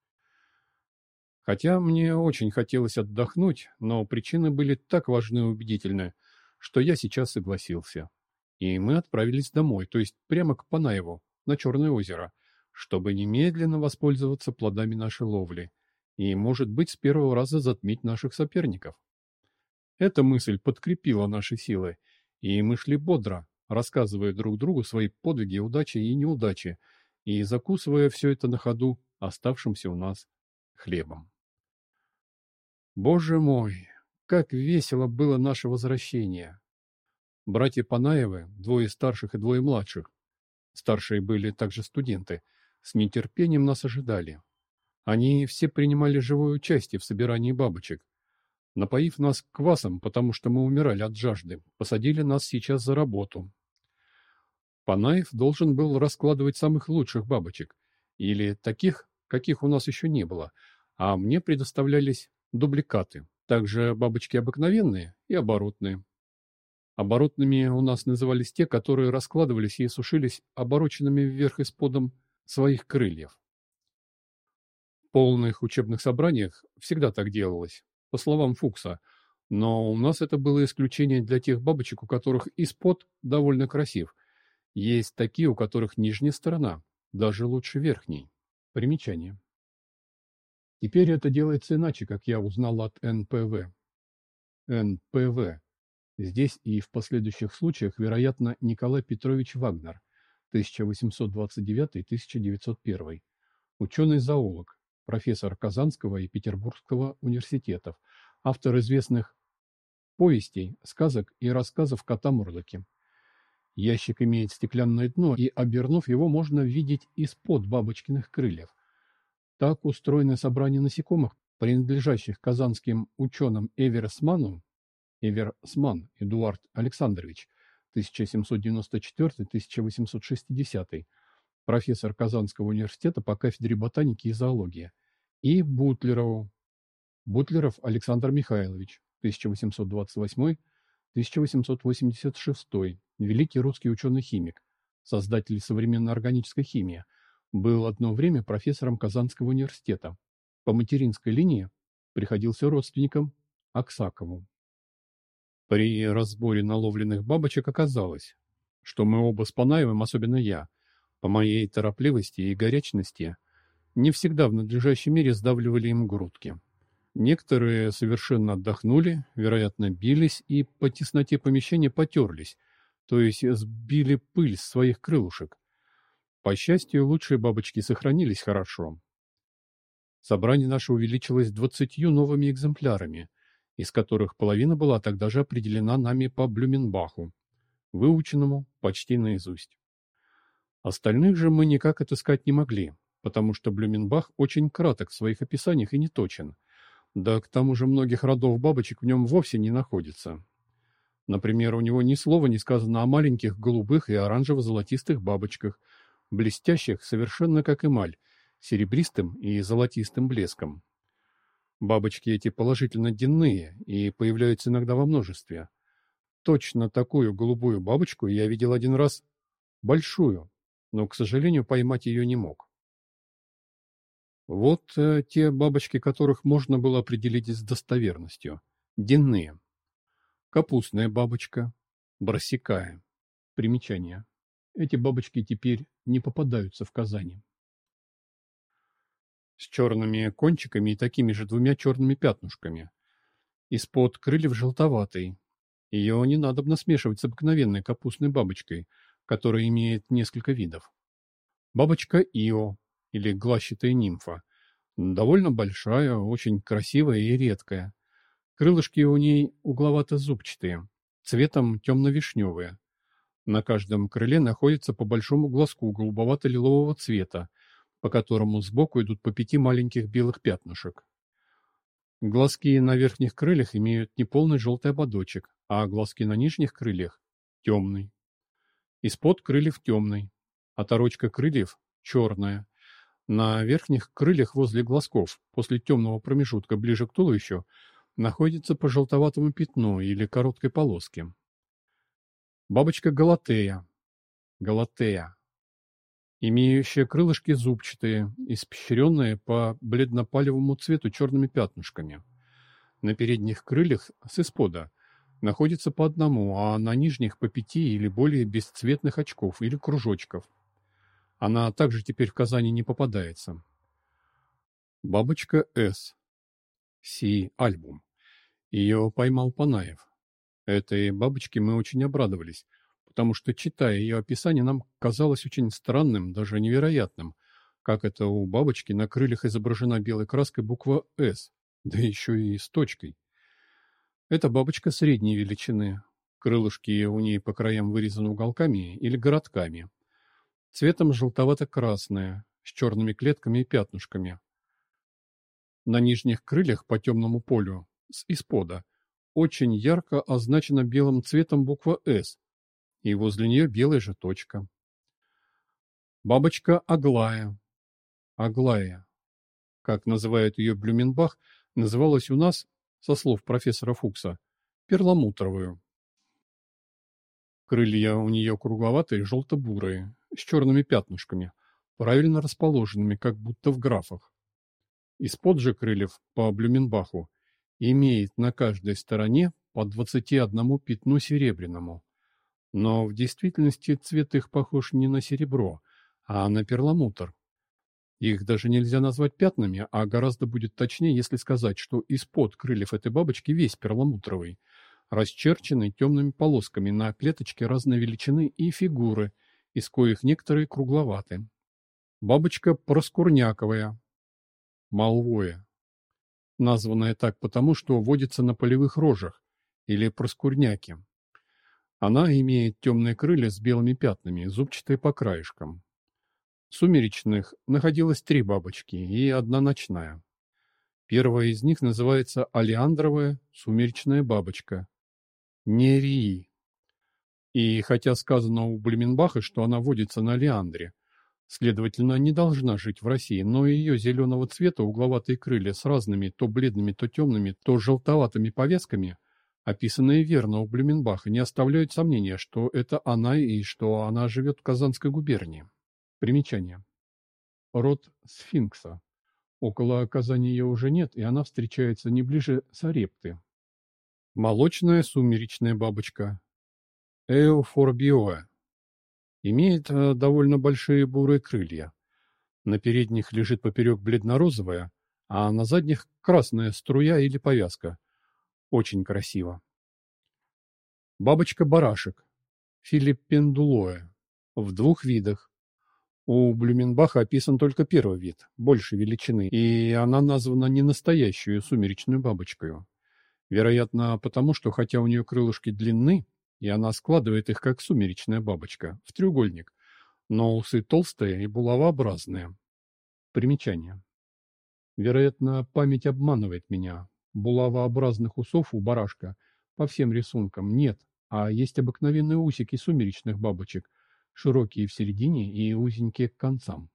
Хотя мне очень хотелось отдохнуть, но причины были так важны и убедительны, что я сейчас согласился. И мы отправились домой, то есть прямо к Панаеву, на Черное озеро, чтобы немедленно воспользоваться плодами нашей ловли и, может быть, с первого раза затмить наших соперников. Эта мысль подкрепила наши силы, и мы шли бодро, рассказывая друг другу свои подвиги, удачи и неудачи, и закусывая все это на ходу оставшимся у нас хлебом. Боже мой, как весело было наше возвращение! Братья Панаевы, двое старших и двое младших, старшие были также студенты, с нетерпением нас ожидали. Они все принимали живое участие в собирании бабочек. Напоив нас квасом, потому что мы умирали от жажды, посадили нас сейчас за работу. Панаев должен был раскладывать самых лучших бабочек, или таких, каких у нас еще не было, а мне предоставлялись дубликаты, также бабочки обыкновенные и оборотные. Оборотными у нас назывались те, которые раскладывались и сушились обороченными вверх и сподом своих крыльев. В полных учебных собраниях всегда так делалось, по словам Фукса, но у нас это было исключение для тех бабочек, у которых испод довольно красив. Есть такие, у которых нижняя сторона даже лучше верхней. Примечание. Теперь это делается иначе, как я узнал от НПВ. НПВ. Здесь и в последующих случаях, вероятно, Николай Петрович Вагнер, 1829-1901, ученый-зоолог, профессор Казанского и Петербургского университетов, автор известных повестей, сказок и рассказов «Кота Мурлоки». Ящик имеет стеклянное дно, и, обернув его, можно видеть из-под бабочкиных крыльев. Так устроено собрание насекомых, принадлежащих казанским ученым Эверсману, Эверсман Эдуард Александрович, 1794-1860, профессор Казанского университета по кафедре ботаники и зоологии, и Бутлерову, Бутлеров Александр Михайлович, 1828-1886, великий русский ученый-химик, создатель современной органической химии, был одно время профессором Казанского университета. По материнской линии приходился родственником Аксакову. При разборе наловленных бабочек оказалось, что мы оба с Панаевым, особенно я, по моей торопливости и горячности, не всегда в надлежащей мере сдавливали им грудки. Некоторые совершенно отдохнули, вероятно, бились и по тесноте помещения потерлись, то есть сбили пыль с своих крылышек. По счастью, лучшие бабочки сохранились хорошо. Собрание наше увеличилось 20 новыми экземплярами, из которых половина была тогда же определена нами по Блюменбаху, выученному почти наизусть. Остальных же мы никак отыскать не могли, потому что Блюменбах очень краток в своих описаниях и неточен, да к тому же многих родов бабочек в нем вовсе не находится. Например, у него ни слова не сказано о маленьких голубых и оранжево-золотистых бабочках, блестящих совершенно как эмаль, серебристым и золотистым блеском. Бабочки эти положительно денные и появляются иногда во множестве. Точно такую голубую бабочку я видел один раз, большую, но, к сожалению, поймать ее не мог. Вот те бабочки, которых можно было определить с достоверностью. Денные. Капустная бабочка, барсикая. Примечание. Эти бабочки теперь не попадаются в Казани. С черными кончиками и такими же двумя черными пятнышками. Из-под крыльев желтоватый. Ее не надобно смешивать с обыкновенной капустной бабочкой, которая имеет несколько видов. Бабочка Ио, или глащатая нимфа. Довольно большая, очень красивая и редкая. Крылышки у ней угловато-зубчатые, цветом темно-вишневые. На каждом крыле находится по большому глазку голубовато-лилового цвета, по которому сбоку идут по 5 маленьких белых пятнышек. Глазки на верхних крыльях имеют неполный желтый ободочек, а глазки на нижних крыльях – темный. Из-под крыльев темный, оторочка крыльев – черная. На верхних крыльях возле глазков, после темного промежутка ближе к туловищу, находится по желтоватому пятну или короткой полоске. Бабочка Галатея. Галатея. Имеющая крылышки зубчатые, испещренные по бледно-палевому цвету черными пятнышками. На передних крыльях с испода находится по одному, а на нижних по 5 или более бесцветных очков или кружочков. Она также теперь в Казани не попадается. Бабочка С. Си альбум. Ее поймал Панаев. Этой бабочке мы очень обрадовались, потому что, читая ее описание, нам казалось очень странным, даже невероятным, Как это у бабочки на крыльях изображена белой краской буква «С», да еще и с точкой. Это бабочка средней величины. Крылышки у ней по краям вырезаны уголками или городками. Цветом желтовато-красное, с черными клетками и пятнышками. На нижних крыльях по темному полю, с испода, очень ярко означена белым цветом буква «С», и возле нее белая же точка. Бабочка Аглая. Аглая, как называет ее Блюменбах, называлась у нас, со слов профессора Фукса, перламутровую. Крылья у нее кругловатые, желто-бурые, с черными пятнышками, правильно расположенными, как будто в графах. Из-под же крыльев по Блюменбаху имеет на каждой стороне по 21 пятну серебряному. Но в действительности цвет их похож не на серебро, а на перламутр. Их даже нельзя назвать пятнами, а гораздо будет точнее, если сказать, что из-под крыльев этой бабочки весь перламутровый, расчерченный темными полосками на клеточке разной величины и фигуры, из коих некоторые кругловаты. Бабочка проскурняковая, малвоя, названная так потому, что водится на полевых рожах, или проскурняки. Она имеет темные крылья с белыми пятнами, зубчатые по краешкам. Сумеречных находилось 3 бабочки и одна ночная. Первая из них называется алиандровая сумеречная бабочка, Нерии. И хотя сказано у Блюменбаха, что она водится на алиандре, следовательно, не должна жить в России, но ее зеленого цвета угловатые крылья с разными то бледными, то темными, то желтоватыми повязками, описанные верно у Блюменбаха, не оставляют сомнения, что это она и что она живет в Казанской губернии. Примечание. Род сфинкса. Около Казани ее уже нет, и она встречается не ближе Сарепты. Молочная сумеречная бабочка. Эофорбиоа. Имеет довольно большие бурые крылья. На передних лежит поперек бледно-розовая, а на задних красная струя или повязка. Очень красиво. Бабочка-барашек. Филиппендулоя. В 2 видах. У Блюменбаха описан только первый вид, большей величины, и она названа не настоящую сумеречную бабочкой. Вероятно, потому что, хотя у нее крылышки длинны, и она складывает их, как сумеречная бабочка, в треугольник, но усы толстые и булавообразные. Примечание. Вероятно, память обманывает меня. Булавообразных усов у барашка по всем рисункам нет, а есть обыкновенные усики сумеречных бабочек, широкие в середине и узенькие к концам.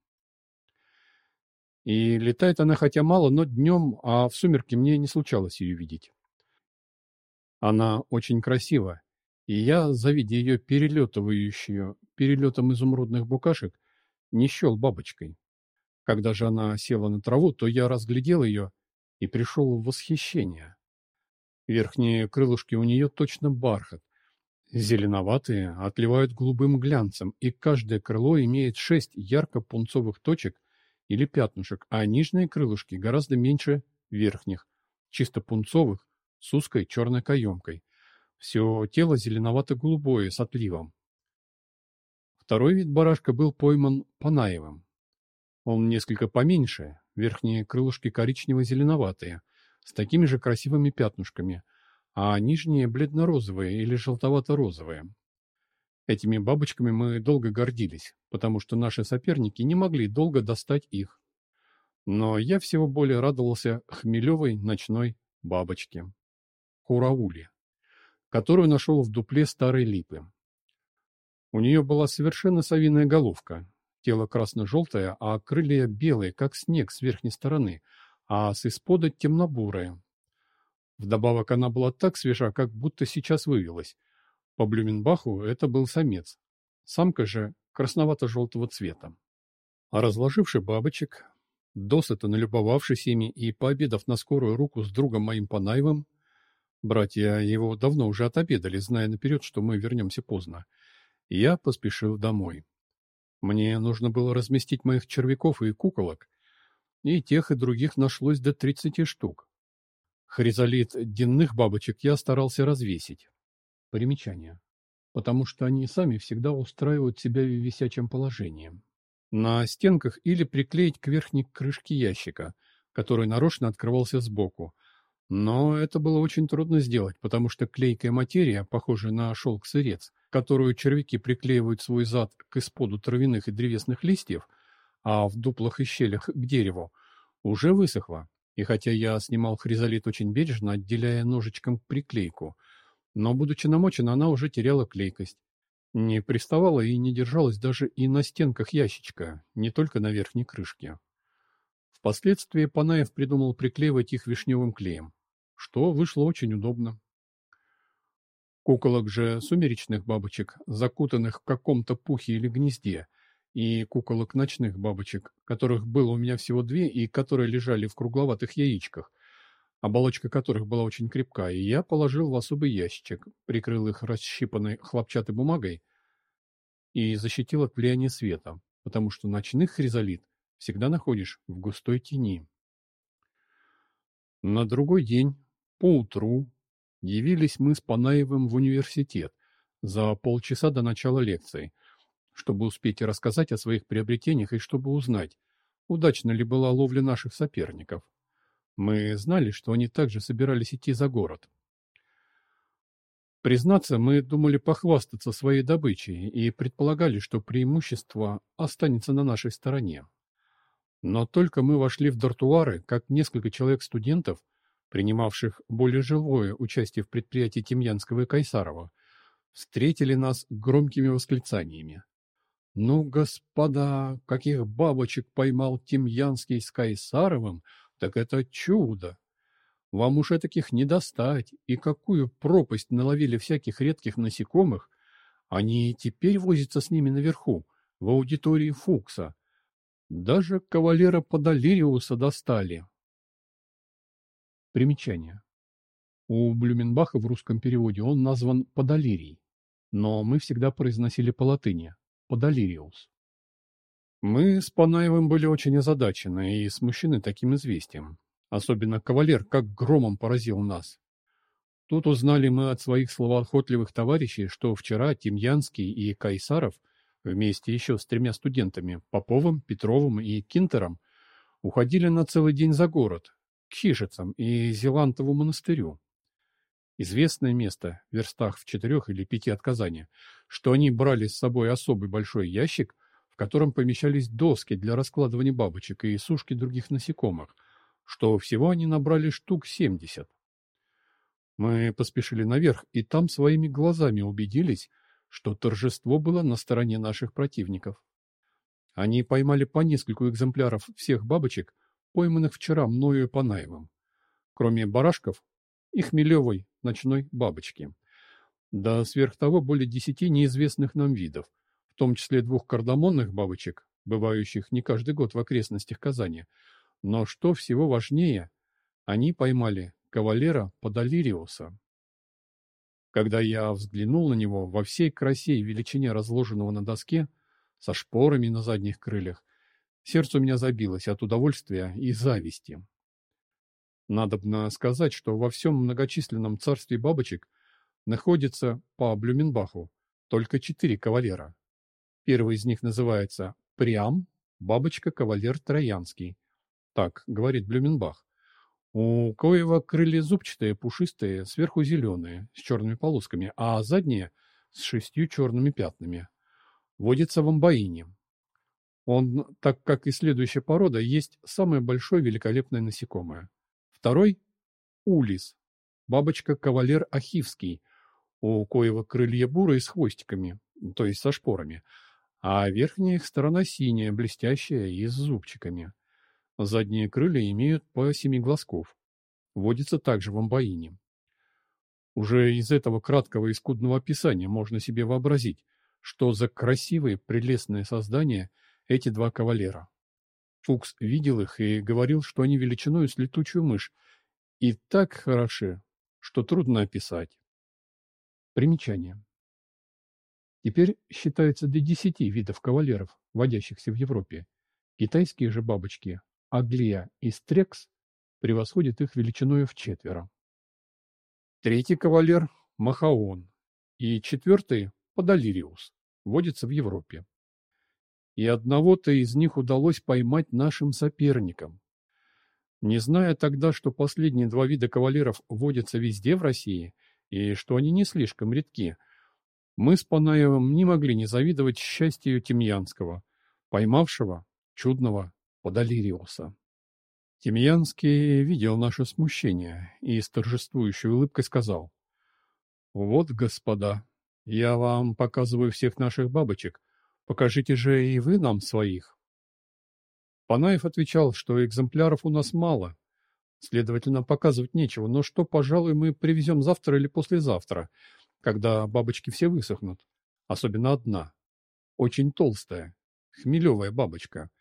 И летает она хотя мало, но днем, а в сумерки мне не случалось ее видеть. Она очень красива, и я, завидя ее перелетывающую перелетом изумрудных букашек, не счел бабочкой. Когда же она села на траву, то я разглядел ее и пришел в восхищение. Верхние крылышки у нее точно бархат, зеленоватые, отливают голубым глянцем, и каждое крыло имеет 6 ярко-пунцовых точек или пятнышек, а нижние крылышки гораздо меньше верхних, чисто пунцовых, с узкой черной каемкой. Все тело зеленовато-голубое с отливом. Второй вид барашка был пойман Панаевым. Он несколько поменьше, верхние крылышки коричнево-зеленоватые, с такими же красивыми пятнышками, а нижние бледно-розовые или желтовато-розовые. Этими бабочками мы долго гордились, потому что наши соперники не могли долго достать их. Но я всего более радовался хмелевой ночной бабочке, Курауле, которую нашел в дупле старой липы. У нее была совершенно совиная головка, тело красно-желтое, а крылья белые, как снег с верхней стороны, а с испода темно-бурые. Вдобавок она была так свежа, как будто сейчас вывелась. По Блюменбаху это был самец. Самка же красновато-желтого цвета. А разложивший бабочек, досыта налюбовавшись ими и пообедав на скорую руку с другом моим Панаевым, братья его давно уже отобедали, зная наперед, что мы вернемся поздно, я поспешил домой. Мне нужно было разместить моих червяков и куколок, и тех, и других нашлось до 30 штук. Хризолит денных бабочек я старался развесить. Примечание. Потому что они сами всегда устраивают себя в висячем положении. на стенках или приклеить к верхней крышке ящика, который нарочно открывался сбоку. Но это было очень трудно сделать, потому что клейкая материя, похожая на шелк-сырец, которую червяки приклеивают свой зад к исподу травяных и древесных листьев, а в дуплах и щелях к дереву, уже высохла. И хотя я снимал хризолит очень бережно, отделяя ножичком приклейку, но, будучи намочена, она уже теряла клейкость. Не приставала и не держалась даже и на стенках ящичка, не только на верхней крышке. Впоследствии Панаев придумал приклеивать их вишневым клеем, что вышло очень удобно. Куколок же сумеречных бабочек, закутанных в каком-то пухе или гнезде, и куколок ночных бабочек, которых было у меня всего две и которые лежали в кругловатых яичках, оболочка которых была очень крепка, и я положил в особый ящичек, прикрыл их расщипанной хлопчатой бумагой и защитил от влияния света, потому что ночных хризолит всегда находишь в густой тени. На другой день, поутру, явились мы с Панаевым в университет за полчаса до начала лекции, чтобы успеть рассказать о своих приобретениях и чтобы узнать, удачна ли была ловля наших соперников. Мы знали, что они также собирались идти за город. Признаться, мы думали похвастаться своей добычей и предполагали, что преимущество останется на нашей стороне. Но только мы вошли в дартуары, как несколько человек-студентов, принимавших более живое участие в предприятии Тимьянского и Кайсарова, встретили нас громкими восклицаниями. «Ну, господа, каких бабочек поймал Тимьянский с Кайсаровым, так это чудо! Вам уж таких не достать, и какую пропасть наловили всяких редких насекомых! Они и теперь возятся с ними наверху, в аудитории Фукса. Даже кавалера Подолириуса достали». Примечание. У Блюменбаха в русском переводе он назван Подолирий, но мы всегда произносили по латыни Подолириус. Мы с Панаевым были очень озадачены и смущены таким известием. Особенно кавалер как громом поразил нас. Тут узнали мы от своих словоохотливых товарищей, что вчера Тимьянский и Кайсаров вместе еще с тремя студентами, Поповым, Петровым и Кинтером, уходили на целый день за город, к Хижицам и Зелантову монастырю. Известное место, в верстах в 4 или 5 от Казани, что они брали с собой особый большой ящик, в котором помещались доски для раскладывания бабочек и сушки других насекомых, что всего они набрали штук 70. Мы поспешили наверх, и там своими глазами убедились, что торжество было на стороне наших противников. Они поймали по нескольку экземпляров всех бабочек, пойманных вчера мною и Панаевым, кроме барашков и хмелевой ночной бабочки. Да сверх того более 10 неизвестных нам видов, в том числе 2 кардамонных бабочек, бывающих не каждый год в окрестностях Казани. Но что всего важнее, они поймали кавалера Подолириуса. Когда я взглянул на него во всей красе и величине разложенного на доске, со шпорами на задних крыльях, сердце у меня забилось от удовольствия и зависти. Надобно сказать, что во всем многочисленном царстве бабочек находится по Блюменбаху только 4 кавалера. Первый из них называется Приам, бабочка-кавалер Троянский. Так говорит Блюменбах. У коего крылья зубчатые, пушистые, сверху зеленые, с черными полосками, а задние с 6 черными пятнами. Водится в амбаине. Он, так как и следующая порода, есть самое большое великолепное насекомое. Второй – улис, бабочка-кавалер Ахивский, у коего крылья бурые с хвостиками, то есть со шпорами, а верхняя их сторона синяя, блестящая и с зубчиками. Задние крылья имеют по 7 глазков. Водится также в амбаине. Уже из этого краткого и скудного описания можно себе вообразить, что за красивые, прелестные создания эти 2 кавалера. Фукс видел их и говорил, что они величиною с летучую мышь, и так хороши, что трудно описать. Примечание. Теперь считается до 10 видов кавалеров, водящихся в Европе. Китайские же бабочки, аглия и стрекс, превосходят их величиною в 4. Третий кавалер – махаон, и 4 – подолириус, водится в Европе. и одного-то из них удалось поймать нашим соперникам. Не зная тогда, что последние два вида кавалеров водятся везде в России, и что они не слишком редки, мы с Панаевым не могли не завидовать счастью Тимьянского, поймавшего чудного Подалириуса. Тимьянский видел наше смущение и с торжествующей улыбкой сказал: «Вот, господа, я вам показываю всех наших бабочек, покажите же и вы нам своих». Панаев отвечал, что экземпляров у нас мало, следовательно, показывать нечего, но что, пожалуй, мы привезем завтра или послезавтра, когда бабочки все высохнут, особенно одна, очень толстая, хмелевая бабочка.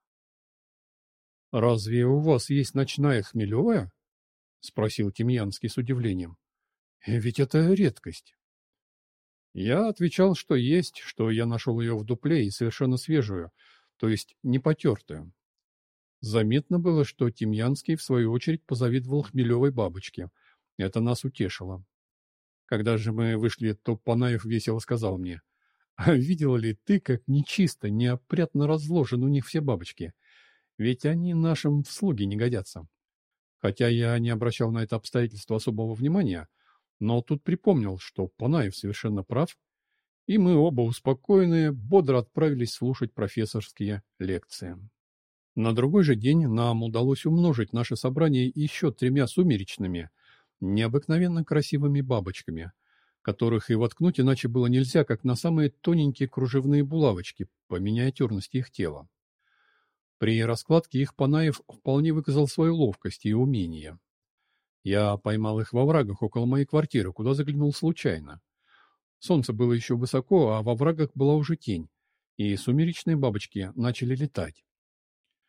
«Разве у вас есть ночная хмелевая?» — спросил Тимьянский с удивлением. «Ведь это редкость». Я отвечал, что есть, что я нашел ее в дупле и совершенно свежую, то есть не потертую. Заметно было, что Тимьянский, в свою очередь, позавидовал хмелевой бабочке. Это нас утешило. Когда же мы вышли, то Панаев весело сказал мне: «А видел ли ты, как нечисто, неопрятно разложены у них все бабочки? Ведь они нашим в слуги не годятся». Хотя я не обращал на это обстоятельство особого внимания, но тут припомнил, что Панаев совершенно прав, и мы оба успокоенные бодро отправились слушать профессорские лекции. На другой же день нам удалось умножить наше собрание еще 3 сумеречными, необыкновенно красивыми бабочками, которых и воткнуть иначе было нельзя, как на самые тоненькие кружевные булавочки по миниатюрности их тела. При раскладке их Панаев вполне выказал свою ловкость и умение. Я поймал их во врагах около моей квартиры, куда заглянул случайно. Солнце было еще высоко, а во врагах была уже тень, и сумеречные бабочки начали летать.